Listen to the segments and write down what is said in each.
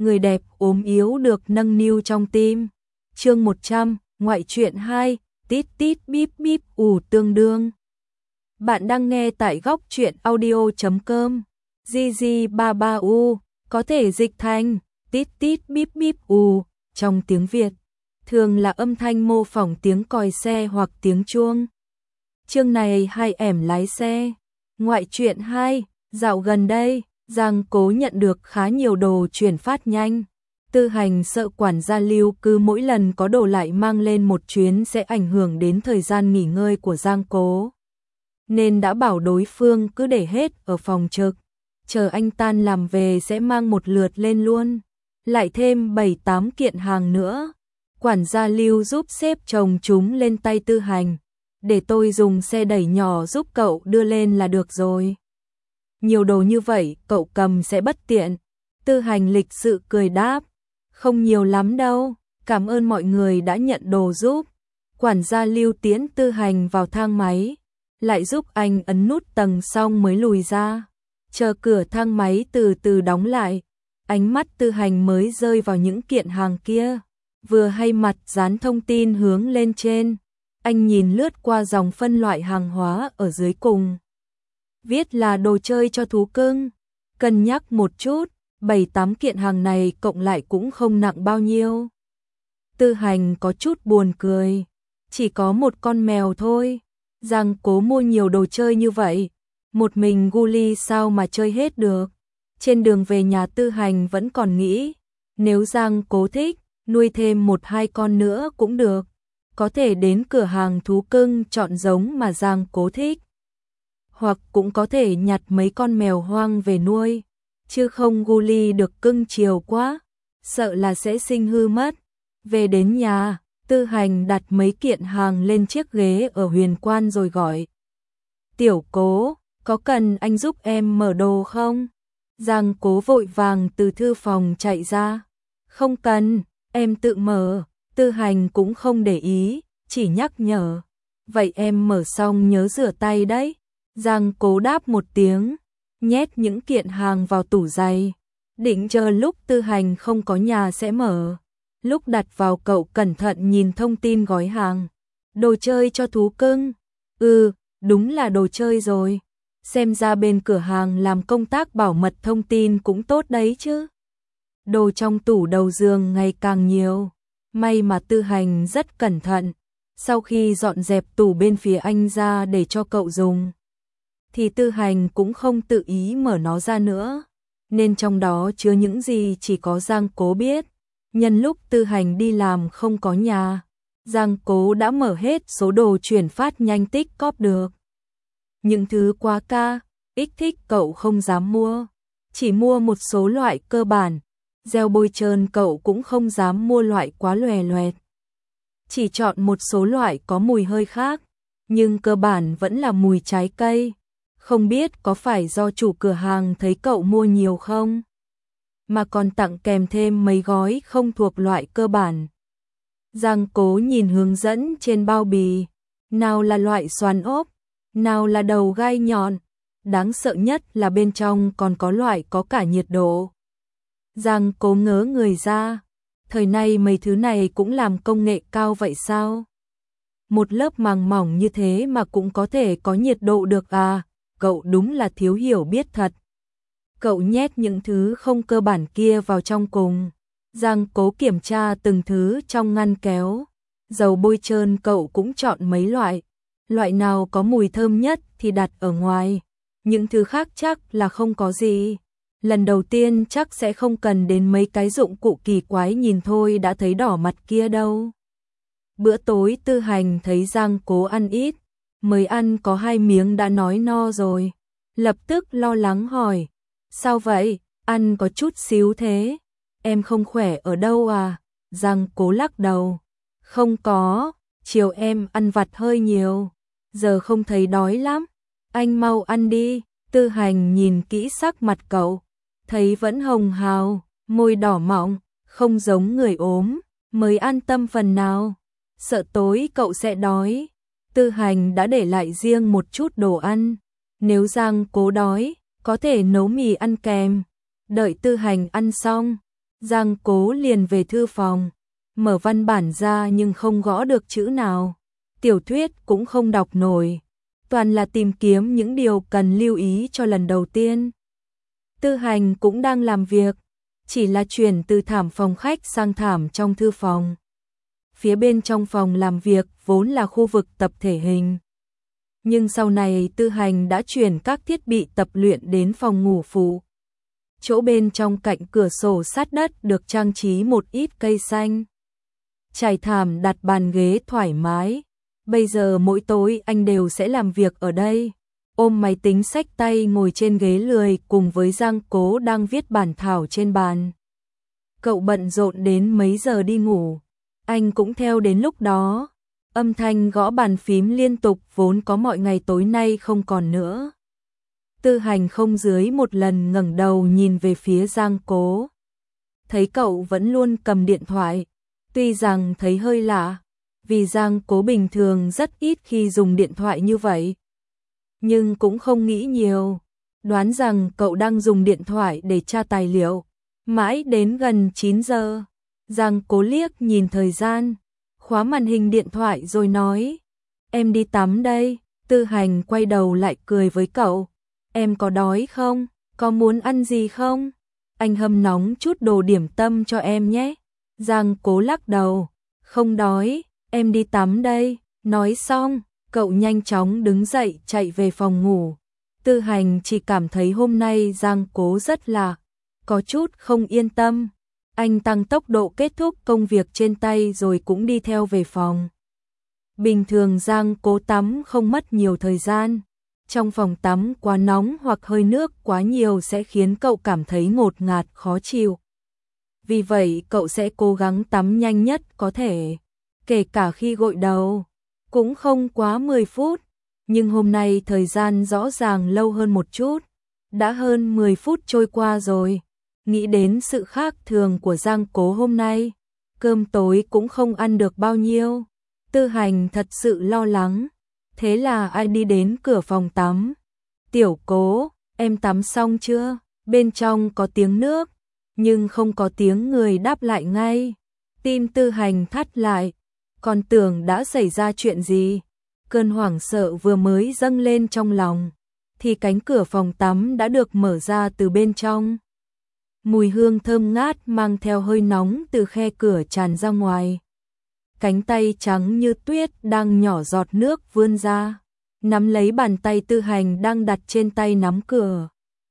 người đẹp ốm yếu được nâng niu trong tim. Chương 100, ngoại truyện 2, tít tít bíp bíp tương đương. Bạn đang nghe tại góc truyện audio.com. GG33U có thể dịch thành tít tít bíp bíp trong tiếng Việt, thường là âm thanh mô phỏng tiếng còi xe hoặc tiếng chuông. Chương này hai ẻm lái xe. Ngoại truyện 2, dạo gần đây, Giang Cố nhận được khá nhiều đồ chuyển phát nhanh. Tư Hành sợ quản gia Lưu cứ mỗi lần có đồ lại mang lên một chuyến sẽ ảnh hưởng đến thời gian nghỉ ngơi của Giang Cố, nên đã bảo đối phương cứ để hết ở phòng trực, chờ anh tan làm về sẽ mang một lượt lên luôn. Lại thêm 7-8 kiện hàng nữa. Quản gia Lưu giúp xếp chồng chúng lên tay Tư Hành, để tôi dùng xe đẩy nhỏ giúp cậu đưa lên là được rồi. Nhiều đồ như vậy cậu cầm sẽ bất tiện. Tư Hành lịch sự cười đáp, không nhiều lắm đâu, cảm ơn mọi người đã nhận đồ giúp. Quản gia Lưu tiễn Tư Hành vào thang máy, lại giúp anh ấn nút tầng xong mới lùi ra. Chờ cửa thang máy từ từ đóng lại, ánh mắt Tư Hành mới rơi vào những kiện hàng kia, vừa hay mặt dán thông tin hướng lên trên. Anh nhìn lướt qua dòng phân loại hàng hóa ở dưới cùng, viết là đồ chơi cho thú cưng. Cân nhắc một chút, 7-8 kiện hàng này cộng lại cũng không nặng bao nhiêu. Tư Hành có chút buồn cười, chỉ có một con mèo thôi. Giang Cố mua nhiều đồ chơi như vậy, một mình Guli sao mà chơi hết được. Trên đường về nhà Tư Hành vẫn còn nghĩ, nếu Giang Cố thích, nuôi thêm 1-2 con nữa cũng được. Có thể đến cửa hàng thú cưng chọn giống mà Giang Cố thích, hoặc cũng có thể nhặt mấy con mèo hoang về nuôi, chứ không Guli được cưng chiều quá, sợ là sẽ sinh hư mất. Về đến nhà, Tư Hành đặt mấy kiện hàng lên chiếc ghế ở huyền quan rồi gọi, Tiểu Cố, có cần anh giúp em mở đồ không? Giang Cố vội vàng từ thư phòng chạy ra, không cần, em tự mở. Tư Hành cũng không để ý, chỉ nhắc nhở, vậy em mở xong nhớ rửa tay đấy. Giang Cố đáp một tiếng, nhét những kiện hàng vào tủ giày, định chờ lúc Tư Hành không có nhà sẽ mở. Lúc đặt vào cậu cẩn thận nhìn thông tin gói hàng, đồ chơi cho thú cưng. Đúng là đồ chơi rồi. Xem ra bên cửa hàng làm công tác bảo mật thông tin cũng tốt đấy chứ. Đồ trong tủ đầu giường ngày càng nhiều. May mà Tư Hành rất cẩn thận. Sau khi dọn dẹp tủ bên phía anh ra để cho cậu dùng, thì Tư Hành cũng không tự ý mở nó ra nữa, nên trong đó chứa những gì chỉ có Giang Cố biết. Nhân lúc Tư Hành đi làm không có nhà, Giang Cố đã mở hết số đồ chuyển phát nhanh tích cóp được. Những thứ quá thích cậu không dám mua, chỉ mua một số loại cơ bản. Gel bôi trơn cậu cũng không dám mua loại quá lòe loẹt, chỉ chọn một số loại có mùi hơi khác, nhưng cơ bản vẫn là mùi trái cây. Không biết có phải do chủ cửa hàng thấy cậu mua nhiều không, mà còn tặng kèm thêm mấy gói không thuộc loại cơ bản. Giang Cố nhìn hướng dẫn trên bao bì, nào là loại xoàn ốp, nào là đầu gai nhọn, đáng sợ nhất là bên trong còn có loại có cả nhiệt độ. Giang Cố ngớ người ra, thời nay mấy thứ này cũng làm công nghệ cao vậy sao? Một lớp màng mỏng như thế mà cũng có thể có nhiệt độ được à? Cậu đúng là thiếu hiểu biết thật. Cậu nhét những thứ không cơ bản kia vào trong cùng. Giang Cố kiểm tra từng thứ trong ngăn kéo. Dầu bôi trơn cậu cũng chọn mấy loại. Loại nào có mùi thơm nhất thì đặt ở ngoài. Những thứ khác chắc là không có gì. Lần đầu tiên chắc sẽ không cần đến mấy cái dụng cụ kỳ quái nhìn thôi đã thấy đỏ mặt kia đâu. Bữa tối Tư Hành thấy Giang Cố ăn ít, mới ăn có 2 miếng đã nói no rồi. Lập tức lo lắng hỏi, sao vậy, ăn có chút xíu thế, em không khỏe ở đâu à? Giang Cố lắc đầu, không có, chiều em ăn vặt hơi nhiều, giờ không thấy đói lắm, anh mau ăn đi. Tư Hành nhìn kỹ sắc mặt cậu, thấy vẫn hồng hào, môi đỏ mọng, không giống người ốm, mới an tâm phần nào. Sợ tối cậu sẽ đói. Tư Hành đã để lại riêng một chút đồ ăn, nếu Giang Cố đói, có thể nấu mì ăn kèm. Đợi Tư Hành ăn xong, Giang Cố liền về thư phòng, mở văn bản ra nhưng không gõ được chữ nào. Tiểu thuyết cũng không đọc nổi, toàn là tìm kiếm những điều cần lưu ý cho lần đầu tiên. Tư Hành cũng đang làm việc, chỉ là chuyển từ thảm phòng khách sang thảm trong thư phòng. Phía bên trong phòng làm việc vốn là khu vực tập thể hình. Nhưng sau này Tư Hành đã chuyển các thiết bị tập luyện đến phòng ngủ phụ. Chỗ bên trong cạnh cửa sổ sát đất được trang trí một ít cây xanh. Trải thảm đặt bàn ghế thoải mái. Bây giờ mỗi tối anh đều sẽ làm việc ở đây. Ôm máy tính xách tay ngồi trên ghế lười cùng với Giang Cố đang viết bản thảo trên bàn. Cậu bận rộn đến mấy giờ đi ngủ. Anh cũng theo đến lúc đó. Âm thanh gõ bàn phím liên tục vốn có mọi ngày tối nay không còn nữa. Tư Hành không dưới một lần ngẩng đầu nhìn về phía Giang Cố. Thấy cậu vẫn luôn cầm điện thoại. Tuy rằng thấy hơi lạ, vì Giang Cố bình thường rất ít khi dùng điện thoại như vậy. Nhưng cũng không nghĩ nhiều, đoán rằng cậu đang dùng điện thoại để tra tài liệu. Mãi đến gần 9 giờ, Giang Cố liếc nhìn thời gian, khóa màn hình điện thoại rồi nói, em đi tắm đây. Tư Hành quay đầu lại cười với cậu, em có đói không, có muốn ăn gì không? Anh hâm nóng chút đồ điểm tâm cho em nhé. Giang Cố lắc đầu, không đói, em đi tắm đây. Nói xong, cậu nhanh chóng đứng dậy chạy về phòng ngủ. Tư Hành chỉ cảm thấy hôm nay Giang Cố rất lạ, có chút không yên tâm. Anh tăng tốc độ kết thúc công việc trên tay rồi cũng đi theo về phòng. Bình thường Giang Cố tắm không mất nhiều thời gian. Trong phòng tắm quá nóng hoặc hơi nước quá nhiều sẽ khiến cậu cảm thấy ngột ngạt khó chịu. Vì vậy cậu sẽ cố gắng tắm nhanh nhất có thể, kể cả khi gội đầu, cũng không quá 10 phút. Nhưng hôm nay thời gian rõ ràng lâu hơn một chút, đã hơn 10 phút trôi qua rồi. Nghĩ đến sự khác thường của Giang Cố hôm nay, cơm tối cũng không ăn được bao nhiêu. Tư Hành thật sự lo lắng, thế là anh đi đến cửa phòng tắm. Tiểu Cố, em tắm xong chưa? Bên trong có tiếng nước, nhưng không có tiếng người đáp lại ngay. Tim Tư Hành thắt lại, còn tưởng đã xảy ra chuyện gì. Cơn hoảng sợ vừa mới dâng lên trong lòng, thì cánh cửa phòng tắm đã được mở ra từ bên trong. Mùi hương thơm ngát mang theo hơi nóng từ khe cửa tràn ra ngoài. Cánh tay trắng như tuyết đang nhỏ giọt nước vươn ra, nắm lấy bàn tay Tư Hành đang đặt trên tay nắm cửa.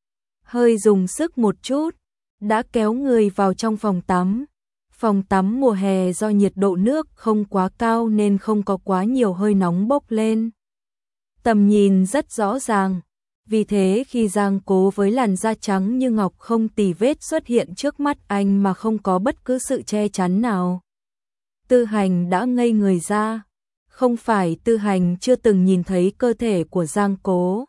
Hơi dùng sức một chút, đã kéo người vào trong phòng tắm. Phòng tắm mùa hè do nhiệt độ nước không quá cao nên không có quá nhiều hơi nóng bốc lên. Tầm nhìn rất rõ ràng, vì thế khi Giang Cố với làn da trắng như ngọc không tì vết xuất hiện trước mắt anh mà không có bất cứ sự che chắn nào. Tư Hành đã ngây người ra, không phải Tư Hành chưa từng nhìn thấy cơ thể của Giang Cố.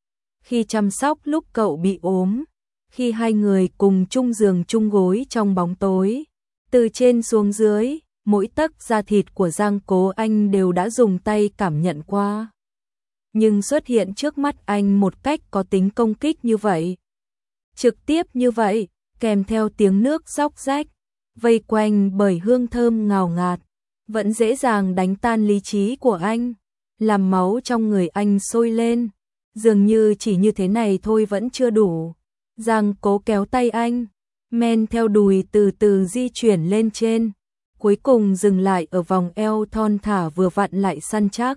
Khi chăm sóc lúc cậu bị ốm, khi hai người cùng chung giường chung gối trong bóng tối, từ trên xuống dưới, mỗi tấc da thịt của Giang Cố anh đều đã dùng tay cảm nhận qua. Nhưng xuất hiện trước mắt anh một cách có tính công kích như vậy, trực tiếp như vậy, kèm theo tiếng nước róc rách, vây quanh bởi hương thơm ngào ngạt, vẫn dễ dàng đánh tan lý trí của anh, làm máu trong người anh sôi lên. Dường như chỉ như thế này thôi vẫn chưa đủ. Giang Cố kéo tay anh, men theo đùi từ từ di chuyển lên trên, cuối cùng dừng lại ở vòng eo thon thả vừa vặn lại săn chắc.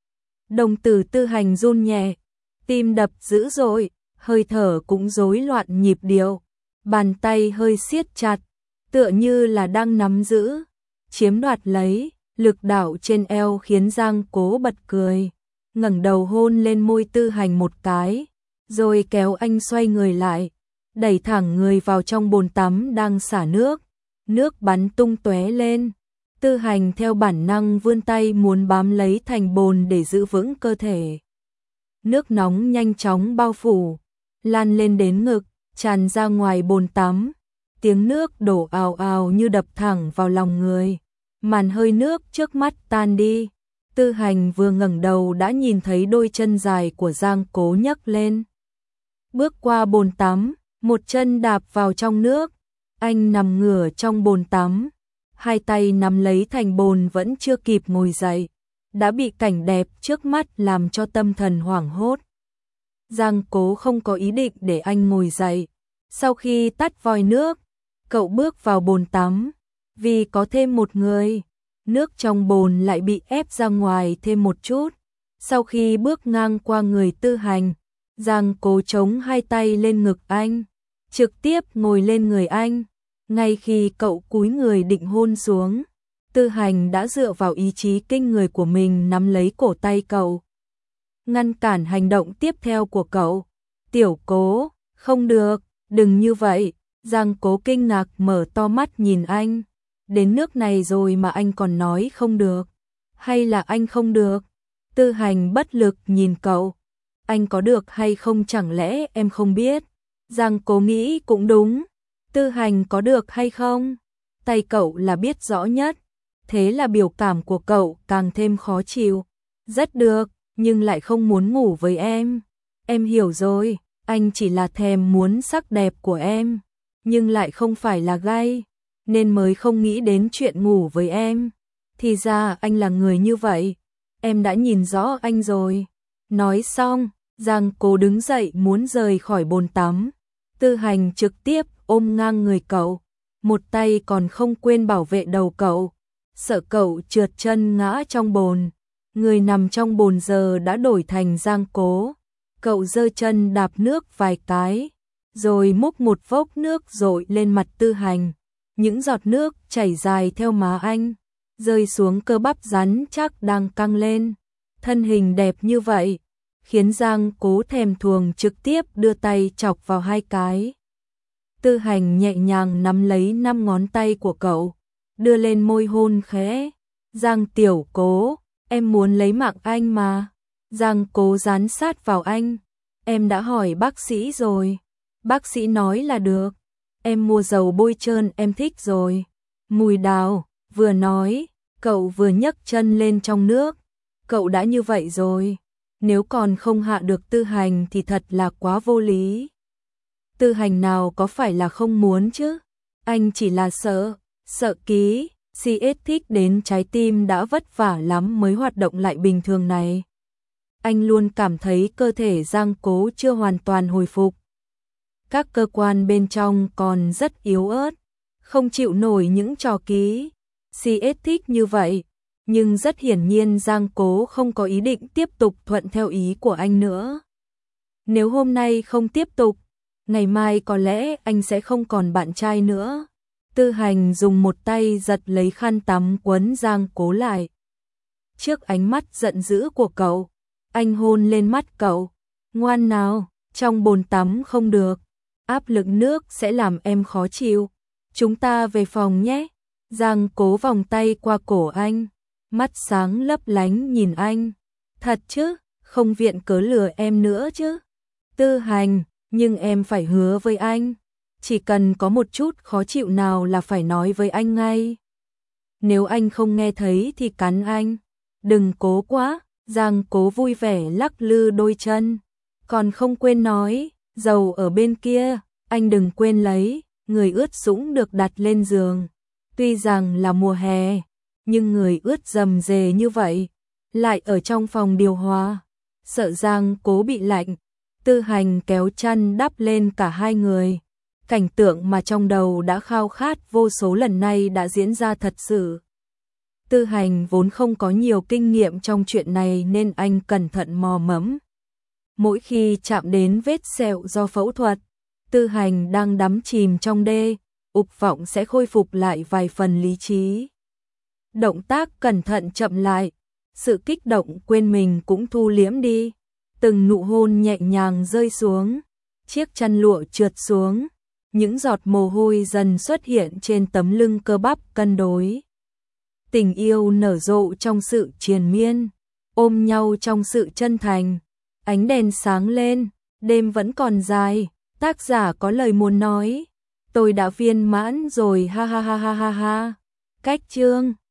Đồng tử Tư Hành run nhẹ, tim đập dữ dội, hơi thở cũng rối loạn nhịp điệu, bàn tay hơi siết chặt, tựa như là đang nắm giữ, chiếm đoạt lấy. Lực đạo trên eo khiến Giang Cố bật cười, ngẩng đầu hôn lên môi Tư Hành một cái, rồi kéo anh xoay người lại, đẩy thẳng người vào trong bồn tắm đang xả nước, nước bắn tung tóe lên. Tư Hành theo bản năng vươn tay muốn bám lấy thành bồn để giữ vững cơ thể. Nước nóng nhanh chóng bao phủ, lan lên đến ngực, tràn ra ngoài bồn tắm. Tiếng nước đổ ào ào như đập thẳng vào lòng người. Màn hơi nước trước mắt tan đi. Tư Hành vừa ngẩng đầu đã nhìn thấy đôi chân dài của Giang Cố nhấc lên. Bước qua bồn tắm, một chân đạp vào trong nước, Anh nằm ngửa trong bồn tắm, hai tay nắm lấy thành bồn vẫn chưa kịp ngồi dậy, đã bị cảnh đẹp trước mắt làm cho tâm thần hoảng hốt. Giang Cố không có ý định để anh ngồi dậy. Sau khi tắt vòi nước, cậu bước vào bồn tắm, vì có thêm một người, nước trong bồn lại bị ép ra ngoài thêm một chút. Sau khi bước ngang qua người Tư Hành, Giang Cố chống hai tay lên ngực anh, trực tiếp ngồi lên người anh. Ngay khi cậu cúi người định hôn xuống, Tư Hành đã dựa vào ý chí kinh người của mình nắm lấy cổ tay cậu, ngăn cản hành động tiếp theo của cậu. Tiểu Cố, không được, đừng như vậy. Giang Cố kinh ngạc mở to mắt nhìn anh. Đến nước này rồi mà anh còn nói không được. Hay là anh không được? Tư Hành bất lực nhìn cậu. Anh có được hay không chẳng lẽ em không biết? Giang Cố nghĩ cũng đúng. Tư Hành có được hay không? Tay cậu là biết rõ nhất. Thế là biểu cảm của cậu càng thêm khó chịu. Rất được, nhưng lại không muốn ngủ với em. Em hiểu rồi, anh chỉ là thèm muốn sắc đẹp của em, nhưng lại không phải là gay, nên mới không nghĩ đến chuyện ngủ với em. Thì ra anh là người như vậy, em đã nhìn rõ anh rồi. Nói xong, Giang Cố đứng dậy muốn rời khỏi bồn tắm. Tư Hành trực tiếp ôm ngang người cậu, một tay còn không quên bảo vệ đầu cậu, sợ cậu trượt chân ngã trong bồn. Người nằm trong bồn giờ đã đổi thành Giang Cố. Cậu giơ chân đạp nước vài cái, rồi múc một vốc nước dội lên mặt Tư Hành. Những giọt nước chảy dài theo má anh, rơi xuống cơ bắp rắn chắc đang căng lên. Thân hình đẹp như vậy, khiến Giang Cố thèm thuồng trực tiếp đưa tay chọc vào hai cái. Tư Hành nhẹ nhàng nắm lấy 5 ngón tay của cậu, đưa lên môi hôn khẽ. Giang Tiểu Cố, em muốn lấy mạng anh mà. Giang Cố dán sát vào anh. Em đã hỏi bác sĩ rồi. Bác sĩ nói là được. Em mua dầu bôi trơn em thích rồi. Mùi đào, vừa nói, cậu vừa nhấc chân lên trong nước. Cậu đã như vậy rồi. Nếu còn không hạ được Tư Hành thì thật là quá vô lý. Tư Hành nào có phải là không muốn chứ. Anh chỉ là sợ ký. CS thích đến trái tim đã vất vả lắm mới hoạt động lại bình thường này. Anh luôn cảm thấy cơ thể Giang Cố chưa hoàn toàn hồi phục. Các cơ quan bên trong còn rất yếu ớt, không chịu nổi những trò ký. CS thích như vậy, nhưng rất hiển nhiên Giang Cố không có ý định tiếp tục thuận theo ý của anh nữa. Nếu hôm nay không tiếp tục, ngày mai có lẽ anh sẽ không còn bạn trai nữa. Tư Hành dùng một tay giật lấy khăn tắm quấn Giang Cố lại. Trước ánh mắt giận dữ của cậu, anh hôn lên mắt cậu. Ngoan nào, trong bồn tắm không được, áp lực nước sẽ làm em khó chịu. Chúng ta về phòng nhé. Giang Cố vòng tay qua cổ anh, mắt sáng lấp lánh nhìn anh. Thật chứ, không viện cớ lừa em nữa chứ. Tư Hành, nhưng em phải hứa với anh. Chỉ cần có một chút khó chịu nào là phải nói với anh ngay. Nếu anh không nghe thấy thì cắn anh. Đừng cố quá. Giang Cố vui vẻ lắc lư đôi chân. Còn không quên nói, dầu ở bên kia, anh đừng quên lấy. Người ướt sũng được đặt lên giường. Tuy rằng là mùa hè, nhưng người ướt rầm rề như vậy, lại ở trong phòng điều hòa. Sợ Giang Cố bị lạnh, Tư Hành kéo chăn đắp lên cả hai người. Cảnh tượng mà trong đầu đã khao khát vô số lần nay đã diễn ra thật sự. Tư Hành vốn không có nhiều kinh nghiệm trong chuyện này nên anh cẩn thận mò mẫm. Mỗi khi chạm đến vết sẹo do phẫu thuật, Tư Hành đang đắm chìm trong đê, ục vọng sẽ khôi phục lại vài phần lý trí. Động tác cẩn thận chậm lại, sự kích động quên mình cũng thu liễm đi. Từng nụ hôn nhẹ nhàng rơi xuống, chiếc chăn lụa trượt xuống. Những giọt mồ hôi dần xuất hiện trên tấm lưng cơ bắp cân đối. Tình yêu nở rộ trong sự triền miên, ôm nhau trong sự chân thành. Ánh đèn sáng lên, đêm vẫn còn dài, tác giả có lời muốn nói. Tôi đã viên mãn rồi ha ha ha ha ha ha. Cách chương